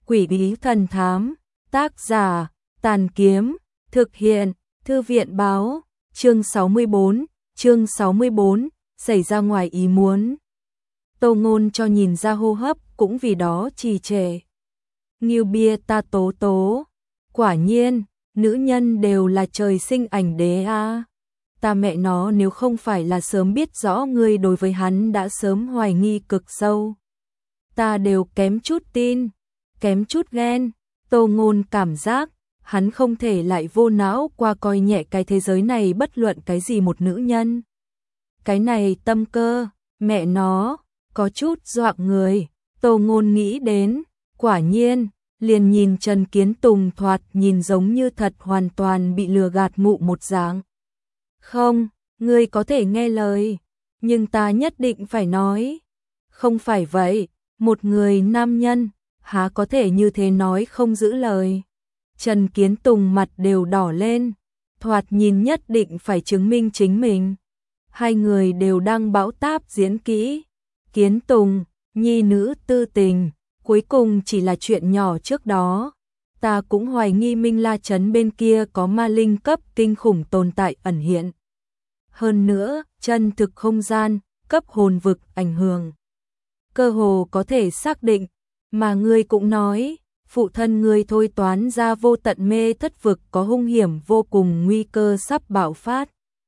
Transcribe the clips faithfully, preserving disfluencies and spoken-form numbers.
Quỷ bí thần thám, tác giả, Tàn Kiếm, thực hiện, Thư viện báo, chương sáu mươi bốn, chương sáu mươi bốn, xảy ra ngoài ý muốn. Tô Ngôn cho nhìn ra hô hấp cũng vì đó trì trệ. Nghiêu bia ta tố tố, quả nhiên, nữ nhân đều là trời sinh ảnh đế a. Ta mẹ nó, nếu không phải là sớm biết rõ ngươi đối với hắn đã sớm hoài nghi cực sâu. Ta đều kém chút tin, kém chút ghen. Tô Ngôn cảm giác hắn không thể lại vô não qua coi nhẹ cái thế giới này bất luận cái gì một nữ nhân. Cái này tâm cơ, mẹ nó, có chút dọa người. Tô Ngôn nghĩ đến, quả nhiên, liền nhìn Trần Kiến Tùng thoạt nhìn giống như thật hoàn toàn bị lừa gạt mụ một dáng. Không, ngươi có thể nghe lời, nhưng ta nhất định phải nói. Không phải vậy, một người nam nhân, há có thể như thế nói không giữ lời. Trần Kiến Tùng mặt đều đỏ lên, thoạt nhìn nhất định phải chứng minh chính mình. Hai người đều đang bão táp diễn kỹ. Kiến Tùng, nhi nữ tư tình, cuối cùng chỉ là chuyện nhỏ trước đó. Ta cũng hoài nghi Minh La Trấn bên kia có ma linh cấp kinh khủng tồn tại ẩn hiện. Hơn nữa, chân thực không gian, cấp hồn vực ảnh hưởng. Cơ hồ có thể xác định, mà ngươi cũng nói, phụ thân ngươi thôi toán ra vô tận mê thất vực có hung hiểm vô cùng, nguy cơ sắp bạo phát.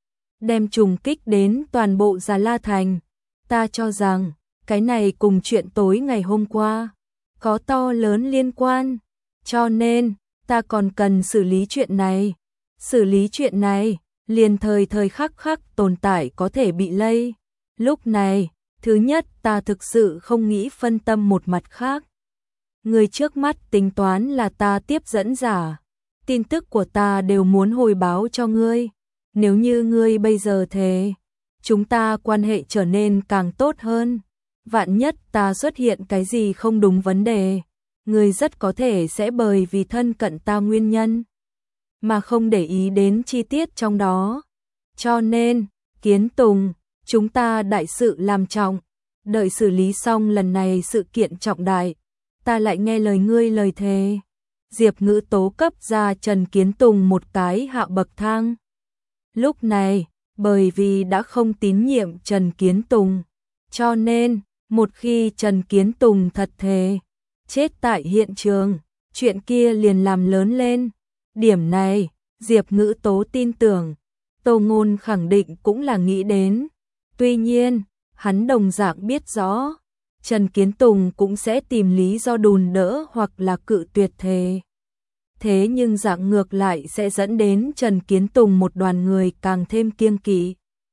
Đem trùng kích đến toàn bộ Già La Thành. Ta cho rằng, cái này cùng chuyện tối ngày hôm qua có to lớn liên quan, cho nên ta còn cần xử lý chuyện này. Xử lý chuyện này, liền thời thời khắc khắc tồn tại có thể bị lây. Lúc này, thứ nhất ta thực sự không nghĩ phân tâm một mặt khác. Người trước mắt tính toán là ta tiếp dẫn giả, tin tức của ta đều muốn hồi báo cho ngươi. Nếu như ngươi bây giờ thề, chúng ta quan hệ trở nên càng tốt hơn. Vạn nhất ta xuất hiện cái gì không đúng vấn đề, ngươi rất có thể sẽ bởi vì thân cận ta nguyên nhân mà không để ý đến chi tiết trong đó. Cho nên, Kiến Tùng, chúng ta đại sự làm trọng, đợi xử lý xong lần này sự kiện trọng đại, ta lại nghe lời ngươi lời thề. Diệp Ngữ Tố cấp ra Trần Kiến Tùng một cái hạ bậc thang. Lúc này, bởi vì đã không tín nhiệm Trần Kiến Tùng, cho nên, một khi Trần Kiến Tùng thật thề, chết tại hiện trường, chuyện kia liền làm lớn lên. Điểm này, Diệp Ngữ Tố tin tưởng, Tô Ngôn khẳng định cũng là nghĩ đến. Tuy nhiên, hắn đồng dạng biết rõ, Trần Kiến Tùng cũng sẽ tìm lý do đùn đỡ hoặc là cự tuyệt thề. Thế nhưng dạng ngược lại sẽ dẫn đến Trần Kiến Tùng một đoàn người càng thêm kiêng kỵ.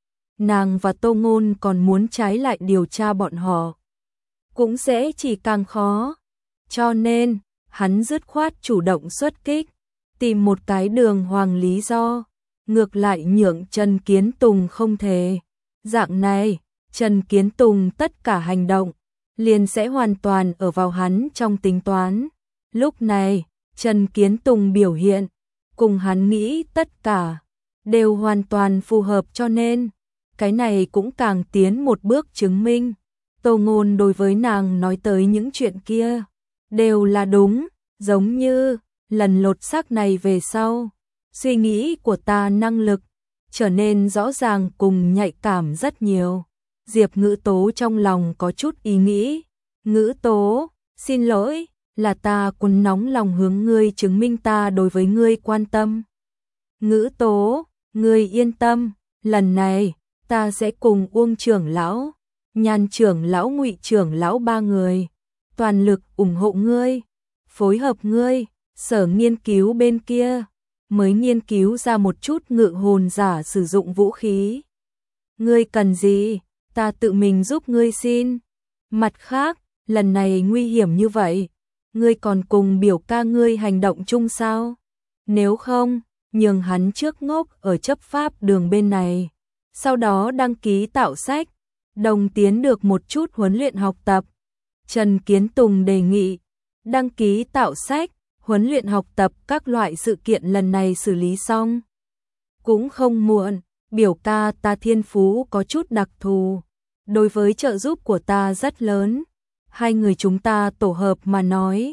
Nàng và Tô Ngôn còn muốn trái lại điều tra bọn họ, cũng sẽ chỉ càng khó. Cho nên, hắn dứt khoát chủ động xuất kích, tìm một cái đường hoàng lý do, ngược lại nhượng Trần Kiến Tùng không thể. Dạng này, Trần Kiến Tùng tất cả hành động liền sẽ hoàn toàn ở vào hắn trong tính toán. Lúc này, Trần Kiến Tùng biểu hiện cùng hắn nghĩ tất cả đều hoàn toàn phù hợp, cho nên cái này cũng càng tiến một bước chứng minh Tô Ngôn đối với nàng nói tới những chuyện kia đều là đúng. Giống như lần lột xác này về sau, suy nghĩ của ta năng lực trở nên rõ ràng cùng nhạy cảm rất nhiều. Diệp Ngữ Tố trong lòng có chút ý nghĩ. Ngữ Tố, xin lỗi, là ta quân nóng lòng hướng ngươi chứng minh ta đối với ngươi quan tâm. Ngữ Tố, ngươi yên tâm, lần này ta sẽ cùng Uông trưởng lão, Nhan trưởng lão, Ngụy trưởng lão ba người toàn lực ủng hộ ngươi, phối hợp ngươi. Sở nghiên cứu bên kia mới nghiên cứu ra một chút ngự hồn giả sử dụng vũ khí. Ngươi cần gì, ta tự mình giúp ngươi xin. Mặt khác, lần này nguy hiểm như vậy, ngươi còn cùng biểu ca ngươi hành động chung sao? Nếu không, nhường hắn trước ngốc ở chấp pháp đường bên này, sau đó đăng ký tạo sách, đồng tiến được một chút huấn luyện học tập. Trần Kiến Tùng đề nghị, đăng ký tạo sách, huấn luyện học tập các loại sự kiện lần này xử lý xong cũng không muộn. Biểu ca ta thiên phú có chút đặc thù, đối với trợ giúp của ta rất lớn. Hai người chúng ta tổ hợp mà nói,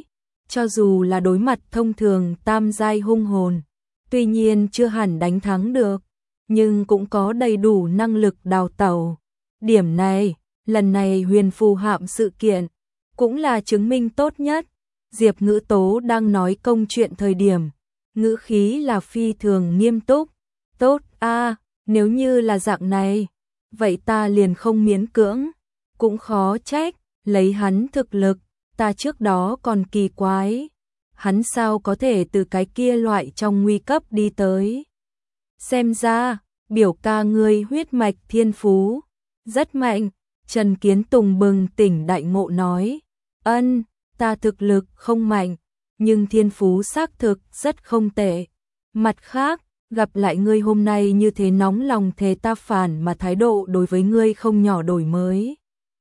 cho dù là đối mặt thông thường tam giai hung hồn, tuy nhiên chưa hẳn đánh thắng được, nhưng cũng có đầy đủ năng lực đào tẩu. Điểm này, lần này huyền phù hạm sự kiện, cũng là chứng minh tốt nhất. Diệp Ngữ Tố đang nói công chuyện thời điểm, ngữ khí là phi thường nghiêm túc. Tốt a, nếu như là dạng này, vậy ta liền không miễn cưỡng, cũng khó trách, lấy hắn thực lực, ta trước đó còn kỳ quái, hắn sao có thể từ cái kia loại trong nguy cấp đi tới. Xem ra, biểu ca ngươi huyết mạch thiên phú, rất mạnh. Trần Kiến Tùng bừng tỉnh đại ngộ nói, ân, ta thực lực không mạnh, nhưng thiên phú xác thực rất không tệ. Mặt khác, gặp lại ngươi hôm nay như thế nóng lòng thề ta phản mà thái độ đối với ngươi không nhỏ đổi mới.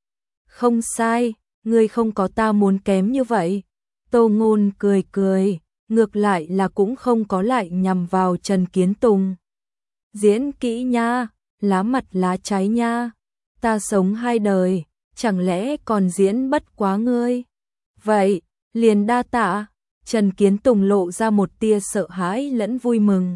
Không sai, ngươi không có ta muốn kém như vậy. Tô Ngôn cười cười, ngược lại là cũng không có lại nhằm vào Trần Kiến Tùng. Diễn kỹ nha, lá mặt lá trái nha, ta sống hai đời, chẳng lẽ còn diễn bất quá ngươi. Vậy, liền đa tạ. Trần Kiến Tùng lộ ra một tia sợ hãi lẫn vui mừng.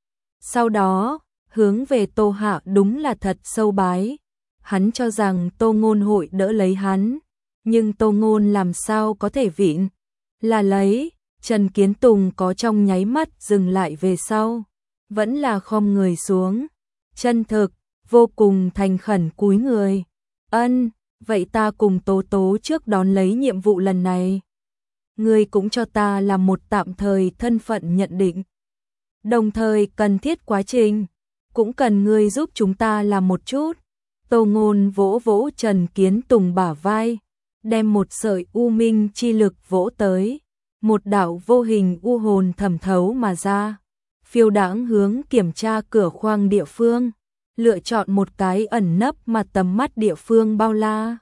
Sau đó, hướng về Tô Hạ đúng là thật sâu bái. Hắn cho rằng Tô Ngôn hội đỡ lấy hắn, nhưng Tô Ngôn làm sao có thể vịn. Là lấy, Trần Kiến Tùng có trong nháy mắt dừng lại về sau, vẫn là khom người xuống, chân thực, vô cùng thành khẩn cúi người. Ân, vậy ta cùng Tố Tố trước đón lấy nhiệm vụ lần này. Ngươi cũng cho ta làm một tạm thời thân phận nhận định. Đồng thời cần thiết quá trình, cũng cần ngươi giúp chúng ta làm một chút. Tô Ngôn vỗ vỗ Trần Kiến Tùng bả vai, đem một sợi u minh chi lực vỗ tới, một đạo vô hình u hồn thẩm thấu mà ra, phiêu đãng hướng kiểm tra cửa khoang địa phương, lựa chọn một cái ẩn nấp mà tầm mắt địa phương bao la.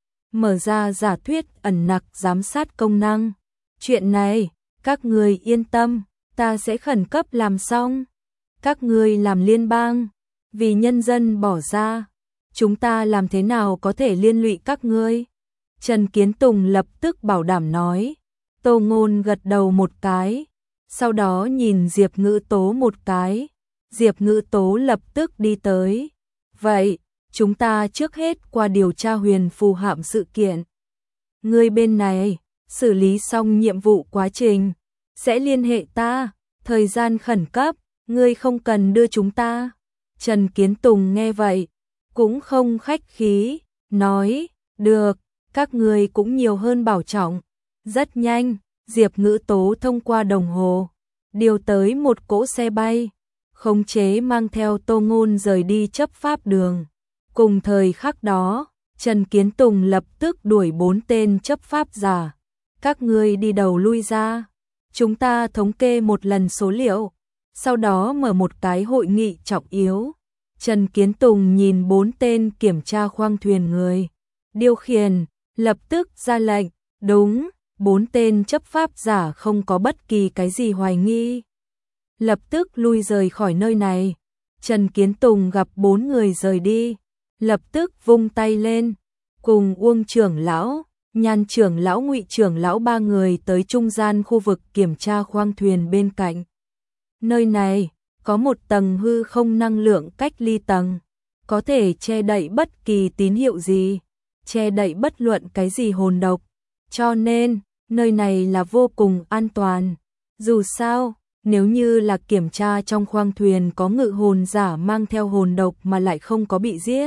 Mở ra giả thuyết ẩn nặc giám sát công năng. Chuyện này, các người yên tâm, ta sẽ khẩn cấp làm xong. Các người làm liên bang, vì nhân dân bỏ ra, chúng ta làm thế nào có thể liên lụy các ngươi? Trần Kiến Tùng lập tức bảo đảm nói. Tô Ngôn gật đầu một cái, sau đó nhìn Diệp Ngữ Tố một cái. Diệp Ngữ Tố lập tức đi tới. Vậy, chúng ta trước hết qua điều tra huyền phù hạm sự kiện. Ngươi bên này, xử lý xong nhiệm vụ quá trình, sẽ liên hệ ta, thời gian khẩn cấp, ngươi không cần đưa chúng ta. Trần Kiến Tùng nghe vậy, cũng không khách khí, nói, được, các ngươi cũng nhiều hơn bảo trọng. Rất nhanh, Diệp Ngữ Tố thông qua đồng hồ, điều tới một cỗ xe bay, khống chế mang theo Tô Ngôn rời đi chấp pháp đường. Cùng thời khắc đó, Trần Kiến Tùng lập tức đuổi bốn tên chấp pháp giả. Các ngươi đi đầu lui ra, chúng ta thống kê một lần số liệu, sau đó mở một cái hội nghị trọng yếu. Trần Kiến Tùng nhìn bốn tên kiểm tra khoang thuyền người điều khiển, lập tức ra lệnh. Đúng, bốn tên chấp pháp giả không có bất kỳ cái gì hoài nghi, lập tức lui rời khỏi nơi này. Trần Kiến Tùng gặp bốn người rời đi, lập tức vung tay lên, cùng Uông trưởng lão, Nhan trưởng lão, Ngụy trưởng lão ba người tới trung gian khu vực kiểm tra khoang thuyền bên cạnh. Nơi này có một tầng hư không năng lượng cách ly tầng, có thể che đậy bất kỳ tín hiệu gì, che đậy bất luận cái gì hồn độc, cho nên nơi này là vô cùng an toàn. Dù sao, nếu như là kiểm tra trong khoang thuyền có ngự hồn giả mang theo hồn độc mà lại không có bị giết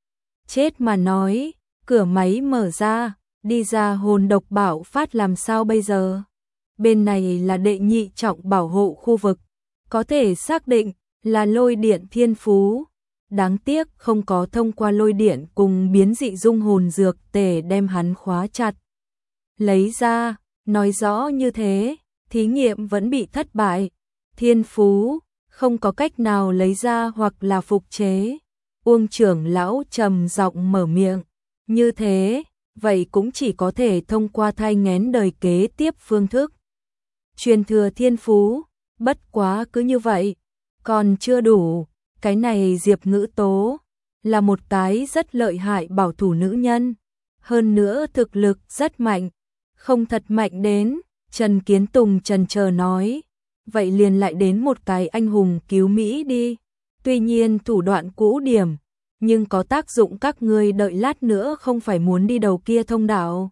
chết mà nói, cửa máy mở ra, đi ra hồn độc bạo phát làm sao bây giờ? Bên này là đệ nhị trọng bảo hộ khu vực, có thể xác định là lôi điện thiên phú. Đáng tiếc không có thông qua lôi điện cùng biến dị dung hồn dược tề đem hắn khóa chặt. Lấy ra, nói rõ như thế, thí nghiệm vẫn bị thất bại. Thiên phú, không có cách nào lấy ra hoặc là phục chế. Uông trưởng lão trầm giọng mở miệng, như thế, vậy cũng chỉ có thể thông qua thai nghén đời kế tiếp phương thức truyền thừa thiên phú. Bất quá cứ như vậy, còn chưa đủ. Cái này Diệp Ngữ Tố là một cái rất lợi hại bảo thủ nữ nhân, hơn nữa thực lực rất mạnh, không thật mạnh đến Trần Kiến Tùng chần chờ nói, vậy liền lại đến một cái anh hùng cứu Mỹ đi. Tuy nhiên thủ đoạn cũ điểm, nhưng có tác dụng, các ngươi đợi lát nữa không phải muốn đi đầu kia thông đạo.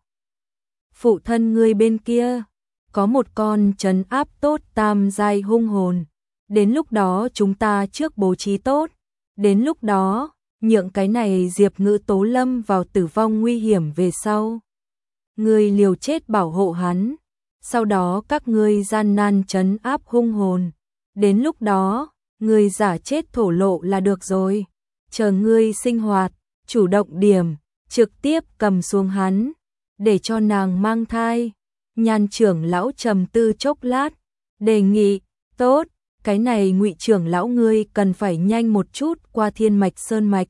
Phụ thân ngươi bên kia, có một con trấn áp tốt tam giai hung hồn. Đến lúc đó chúng ta trước bố trí tốt. Đến lúc đó, nhượng cái này Diệp Ngữ Tố lâm vào tử vong nguy hiểm về sau. Ngươi liều chết bảo hộ hắn. Sau đó các ngươi gian nan trấn áp hung hồn. Đến lúc đó, ngươi giả chết thổ lộ là được rồi. Chờ ngươi sinh hoạt, chủ động điểm, trực tiếp cầm xuống hắn, để cho nàng mang thai. Nhan trưởng lão trầm tư chốc lát, đề nghị, tốt, cái này Ngụy trưởng lão ngươi cần phải nhanh một chút qua Thiên Mạch Sơn Mạch.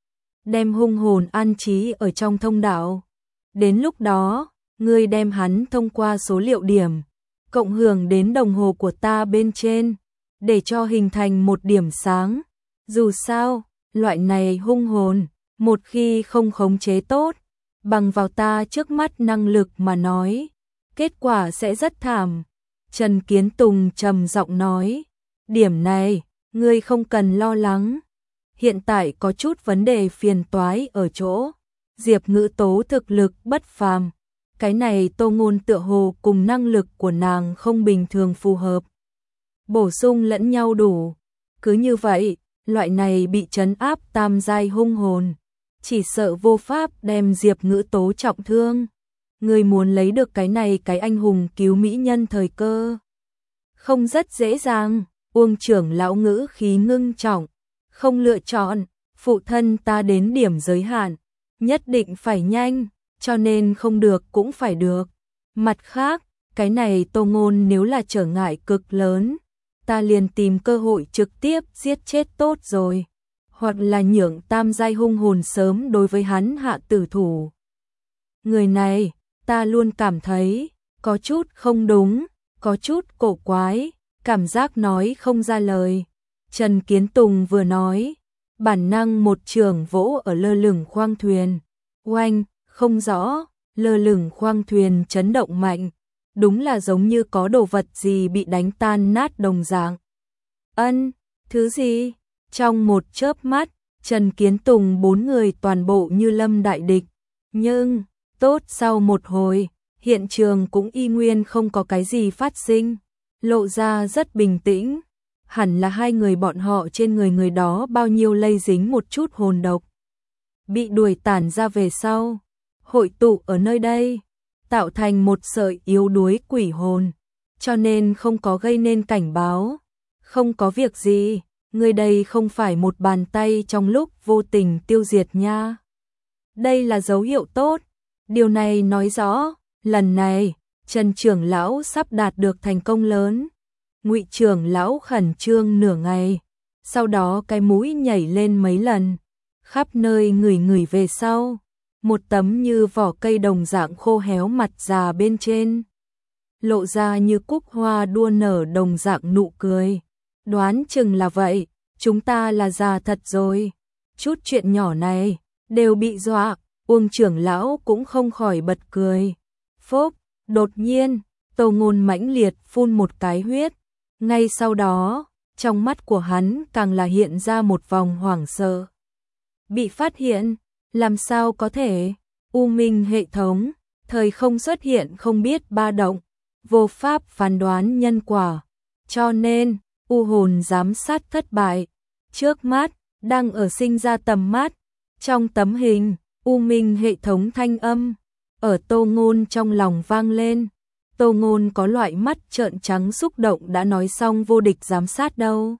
Đem hung hồn an trí ở trong thông đạo. Đến lúc đó, ngươi đem hắn thông qua số liệu điểm, cộng hưởng đến đồng hồ của ta bên trên, để cho hình thành một điểm sáng. Dù sao, loại này hung hồn, một khi không khống chế tốt, bằng vào ta trước mắt năng lực mà nói, kết quả sẽ rất thảm. Trần Kiến Tùng trầm giọng nói, điểm này, ngươi không cần lo lắng. Hiện tại có chút vấn đề phiền toái ở chỗ, Diệp Ngữ Tố thực lực bất phàm. Cái này Tô Ngôn tựa hồ cùng năng lực của nàng không bình thường phù hợp. Bổ sung lẫn nhau đủ. Cứ như vậy, loại này bị trấn áp tam giai hung hồn, chỉ sợ vô pháp đem Diệp Ngữ Tố trọng thương. Người muốn lấy được cái này cái anh hùng cứu mỹ nhân thời cơ, không rất dễ dàng. Uông trưởng lão ngữ khí ngưng trọng, không lựa chọn, phụ thân ta đến điểm giới hạn, nhất định phải nhanh, cho nên không được cũng phải được. Mặt khác, cái này Tô Ngôn nếu là trở ngại cực lớn, ta liền tìm cơ hội trực tiếp giết chết tốt rồi, hoặc là nhượng tam giai hung hồn sớm đối với hắn hạ tử thủ. Người này, ta luôn cảm thấy có chút không đúng, có chút cổ quái, cảm giác nói không ra lời. Trần Kiến Tùng vừa nói, bản năng một trường vỗ ở lơ lửng khoang thuyền. Oanh, không rõ, lơ lửng khoang thuyền chấn động mạnh, đúng là giống như có đồ vật gì bị đánh tan nát đồng dạng. Ân, thứ gì? Trong một chớp mắt, Trần Kiến Tùng bốn người toàn bộ như lâm đại địch. Nhưng, tốt sau một hồi, hiện trường cũng y nguyên không có cái gì phát sinh, lộ ra rất bình tĩnh. Hẳn là hai người bọn họ trên người người đó bao nhiêu lây dính một chút hồn độc, bị đuổi tản ra về sau, hội tụ ở nơi đây, tạo thành một sợi yếu đuối quỷ hồn, cho nên không có gây nên cảnh báo. Không có việc gì, người đây không phải một bàn tay trong lúc vô tình tiêu diệt nha. Đây là dấu hiệu tốt, điều này nói rõ, lần này, Trần trưởng lão sắp đạt được thành công lớn. Ngụy trưởng lão khẩn trương nửa ngày, sau đó cái mũi nhảy lên mấy lần, khắp nơi ngửi ngửi về sau, một tấm như vỏ cây đồng dạng khô héo mặt già bên trên, lộ ra như cúc hoa đua nở đồng dạng nụ cười. Đoán chừng là vậy, chúng ta là già thật rồi. Chút chuyện nhỏ này, đều bị dọa, Uông trưởng lão cũng không khỏi bật cười. Phốc, đột nhiên, Tô Ngôn mãnh liệt phun một cái huyết. Ngay sau đó, trong mắt của hắn càng là hiện ra một vòng hoảng sợ. Bị phát hiện, làm sao có thể? U Minh hệ thống, thời không xuất hiện không biết ba động, vô pháp phán đoán nhân quả. Cho nên, U hồn giám sát thất bại. Trước mắt, đang ở sinh ra tầm mắt. Trong tấm hình, U Minh hệ thống thanh âm, ở Tô Ngôn trong lòng vang lên. Tô Ngôn có loại mắt trợn trắng xúc động đã nói xong vô địch giám sát đâu.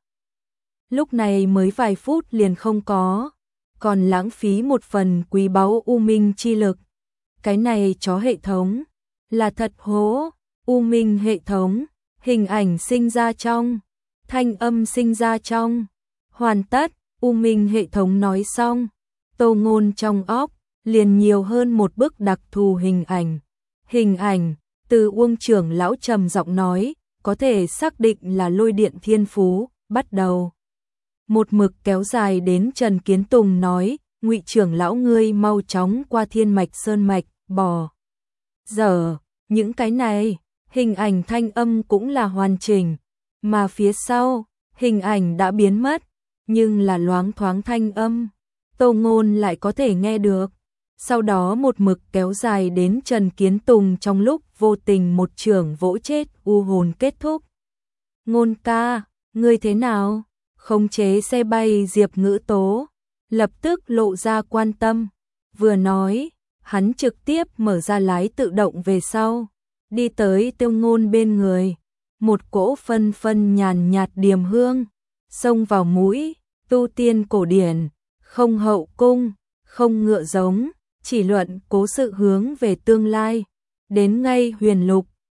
Lúc này mới vài phút liền không có, còn lãng phí một phần quý báu U Minh chi lực. Cái này chó hệ thống, là thật hố. U Minh hệ thống, hình ảnh sinh ra trong, thanh âm sinh ra trong. Hoàn tất, U Minh hệ thống nói xong, Tô Ngôn trong óc liền nhiều hơn một bức đặc thù hình ảnh. Hình ảnh từ Uông trưởng lão trầm giọng nói, có thể xác định là lôi điện thiên phú, bắt đầu. Một mực kéo dài đến Trần Kiến Tùng nói, Ngụy trưởng lão ngươi mau chóng qua Thiên Mạch Sơn Mạch, bò. Giờ, những cái này, hình ảnh thanh âm cũng là hoàn chỉnh, mà phía sau, hình ảnh đã biến mất, nhưng là loáng thoáng thanh âm, Tô Ngôn lại có thể nghe được. Sau đó một mực kéo dài đến Trần Kiến Tùng trong lúc vô tình một chưởng vỗ chết u hồn kết thúc. Ngôn ca, ngươi thế nào? Khống chế xe bay Diệp Ngữ Tố, lập tức lộ ra quan tâm. Vừa nói, hắn trực tiếp mở ra lái tự động về sau, đi tới Tiêu Ngôn bên người. Một cỗ phân phân nhàn nhạt điềm hương, xông vào mũi, tu tiên cổ điển, không hậu cung, không ngựa giống, chỉ luận cố sự hướng về tương lai. Đến ngay huyền lục,